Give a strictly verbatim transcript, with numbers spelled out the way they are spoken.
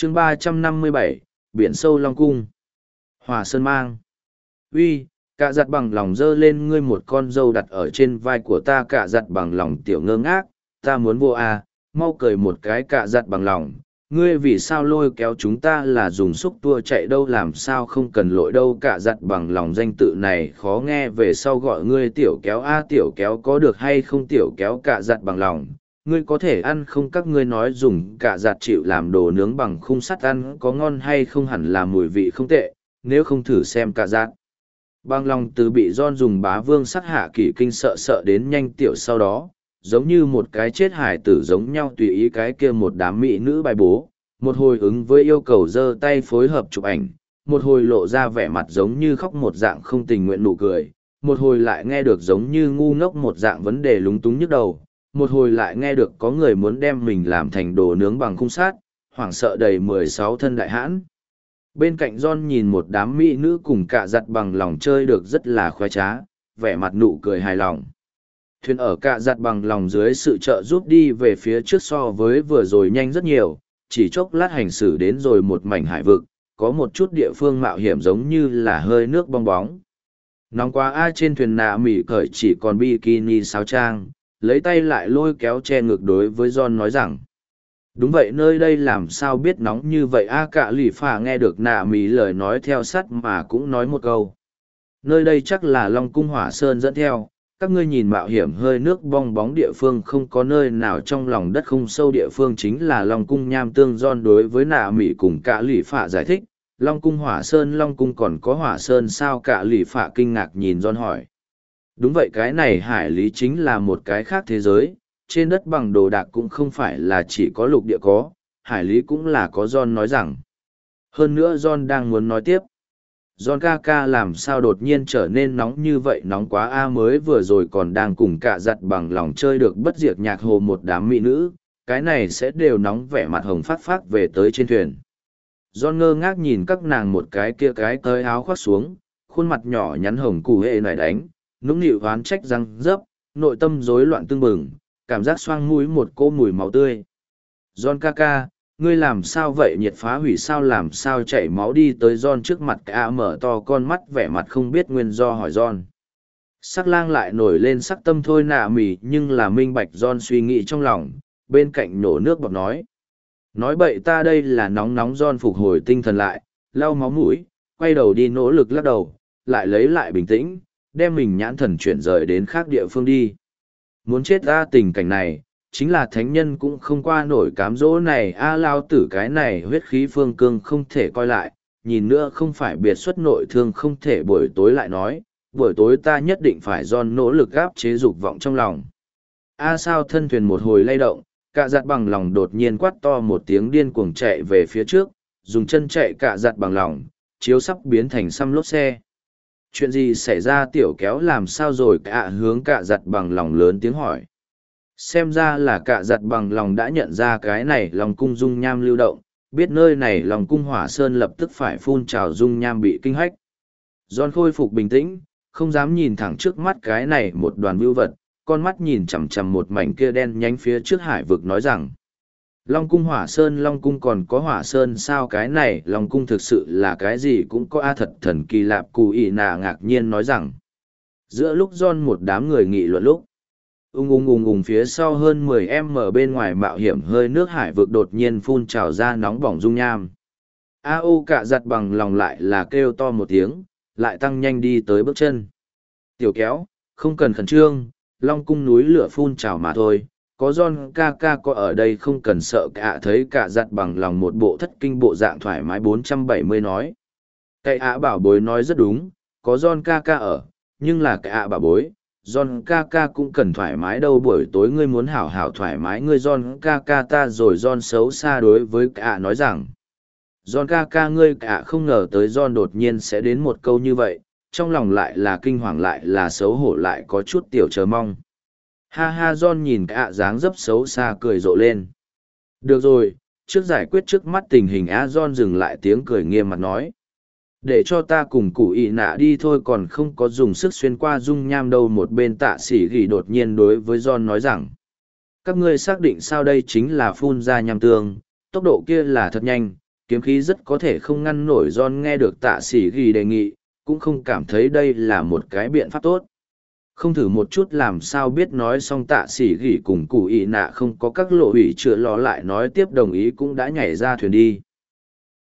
chương ba trăm năm mươi bảy, biển sâu Long Cung. Hỏa Sơn Mang. Uy, cả giặt bằng lòng dơ lên ngươi một con dâu đặt ở trên vai của ta, cả giặt bằng lòng tiểu ngơ ngác, ta muốn vô à, mau cười một cái cả giặt bằng lòng. Ngươi vì sao lôi kéo chúng ta là dùng xúc tua chạy đâu, làm sao không cần lội đâu, cả giặt bằng lòng danh tự này khó nghe, về sau gọi ngươi tiểu kéo a tiểu kéo có được hay không, tiểu kéo cả giặt bằng lòng. Ngươi có thể ăn không, các ngươi nói dùng cả giặt chịu làm đồ nướng bằng khung sắt ăn có ngon hay không, hẳn là mùi vị không tệ, nếu không thử xem cả giặt. Bằng lòng từ bị John dùng bá vương sắc hạ kỷ kinh sợ sợ đến nhanh tiểu, sau đó giống như một cái chết hải tử giống nhau tùy ý cái kia một đám mỹ nữ bài bố, một hồi ứng với yêu cầu giơ tay phối hợp chụp ảnh, một hồi lộ ra vẻ mặt giống như khóc một dạng không tình nguyện nụ cười, một hồi lại nghe được giống như ngu ngốc một dạng vấn đề lúng túng nhức đầu, một hồi lại nghe được có người muốn đem mình làm thành đồ nướng bằng khung sát, hoảng sợ đầy mười sáu thân đại hãn. Bên cạnh John nhìn một đám mỹ nữ cùng cả giặt bằng lòng chơi được rất là khoái trá, vẻ mặt nụ cười hài lòng. Thuyền ở cả giặt bằng lòng dưới sự trợ giúp đi về phía trước so với vừa rồi nhanh rất nhiều, chỉ chốc lát hành xử đến rồi một mảnh hải vực, có một chút địa phương mạo hiểm giống như là hơi nước bong bóng. Nóng quá ai trên thuyền nạ mỉ cởi chỉ còn bikini sáo trang, lấy tay lại lôi kéo che ngực đối với John nói rằng. Đúng vậy, nơi đây làm sao biết nóng như vậy a cả lì phà nghe được nạ mỉ lời nói theo sắt mà cũng nói một câu. Nơi đây chắc là Long Cung Hỏa Sơn dẫn theo. Các ngươi nhìn mạo hiểm hơi nước bong bóng địa phương không có nơi nào trong lòng đất không sâu địa phương chính là Long Cung Nham Tương. John đối với nạ mỉ cùng cả lì phạ giải thích, Long Cung Hỏa Sơn Long Cung còn có Hỏa Sơn sao, cả lì phạ kinh ngạc nhìn John hỏi. Đúng vậy, cái này hải lý chính là một cái khác thế giới, trên đất bằng đồ đạc cũng không phải là chỉ có lục địa có, hải lý cũng là có. John nói rằng. Hơn nữa John đang muốn nói tiếp. John ca ca làm sao đột nhiên trở nên nóng như vậy, nóng quá a, mới vừa rồi còn đang cùng cả giặt bằng lòng chơi được bất diệt nhạc hồ một đám mỹ nữ, cái này sẽ đều nóng, vẻ mặt hồng phát phát về tới trên thuyền. John ngơ ngác nhìn các nàng một cái kia cái tới áo khoác xuống, khuôn mặt nhỏ nhắn hồng cụ hệ nải đánh, nũng nịu hoán trách răng rớp, nội tâm rối loạn tương bừng, cảm giác xoang mũi một cô mùi máu tươi. John ca ca, ngươi làm sao vậy, nhiệt phá hủy sao, làm sao chảy máu, đi tới John trước mặt cả mở to con mắt vẻ mặt không biết nguyên do hỏi John. Sắc lang lại nổi lên sắc tâm thôi nạ mỉ nhưng là minh bạch John suy nghĩ trong lòng, bên cạnh nổ nước bọt nói. Nói bậy, ta đây là nóng nóng. John phục hồi tinh thần lại, lau máu mũi, quay đầu đi nỗ lực lắc đầu, lại lấy lại bình tĩnh, đem mình nhãn thần chuyển rời đến khác địa phương đi. Muốn chết ra tình cảnh này, chính là thánh nhân cũng không qua nổi cám dỗ này a, lao tử cái này huyết khí phương cương không thể coi lại, nhìn nữa không phải biệt xuất nội thương không thể buổi tối lại nói, buổi tối ta nhất định phải John nỗ lực gáp chế dục vọng trong lòng. A sao thân thuyền một hồi lay động, cả giặt bằng lòng đột nhiên quát to một tiếng điên cuồng chạy về phía trước, dùng chân chạy cả giặt bằng lòng, chiếu sắp biến thành xăm lốp xe. Chuyện gì xảy ra, tiểu kéo làm sao rồi, cả hướng cả giặt bằng lòng lớn tiếng hỏi. Xem ra là cả giặt bằng lòng đã nhận ra cái này Long Cung dung nham lưu động, biết nơi này Long Cung Hỏa Sơn lập tức phải phun trào dung nham bị kinh hách. John khôi phục bình tĩnh, không dám nhìn thẳng trước mắt cái này một đoàn vưu vật, con mắt nhìn chằm chằm một mảnh kia đen nhánh phía trước hải vực nói rằng. Long Cung Hỏa Sơn Long Cung còn có Hỏa Sơn sao, cái này Long Cung thực sự là cái gì cũng có a, thật thần kỳ lạp, cù ỉ nà ngạc nhiên nói rằng. Giữa lúc John một đám người nghị luận lúc, ung ung ung ung phía sau hơn mười em ở bên ngoài mạo hiểm hơi nước hải vực đột nhiên phun trào ra nóng bỏng dung nham. A ô cả giặt bằng lòng lại là kêu to một tiếng, lại tăng nhanh đi tới bước chân. Tiểu kéo, không cần khẩn trương, Long Cung núi lửa phun trào mà thôi, có John ca ca có ở đây không cần sợ cả, thấy cả giặt bằng lòng một bộ thất kinh bộ dạng thoải mái bốn trăm bảy mươi nói. Cái ạ bảo bối nói rất đúng, có John ca ca ở, nhưng là cái ạ bảo bối. John ca ca cũng cần thoải mái đâu, buổi tối ngươi muốn hảo hảo thoải mái ngươi John ca ca ta rồi. John xấu xa đối với cả nói rằng. John ca ca ngươi, cả không ngờ tới John đột nhiên sẽ đến một câu như vậy, trong lòng lại là kinh hoàng lại là xấu hổ lại có chút tiểu chờ mong. Ha ha, John nhìn cả dáng dấp xấu xa cười rộ lên. Được rồi, trước giải quyết trước mắt tình hình á, John dừng lại tiếng cười nghiêm mặt nói. Để cho ta cùng cụ ị nạ đi thôi, còn không có dùng sức xuyên qua dung nham đâu. Một bên tạ sĩ ghi đột nhiên đối với John nói rằng. Các ngươi xác định sao, đây chính là phun ra nham tương, tốc độ kia là thật nhanh, kiếm khí rất có thể không ngăn nổi John nghe được tạ sĩ ghi đề nghị, cũng không cảm thấy đây là một cái biện pháp tốt. Không thử một chút làm sao biết, nói xong tạ sĩ ghi cùng cụ ý nạ không có các lộ ủy chữa ló lại nói tiếp đồng ý cũng đã nhảy ra thuyền đi.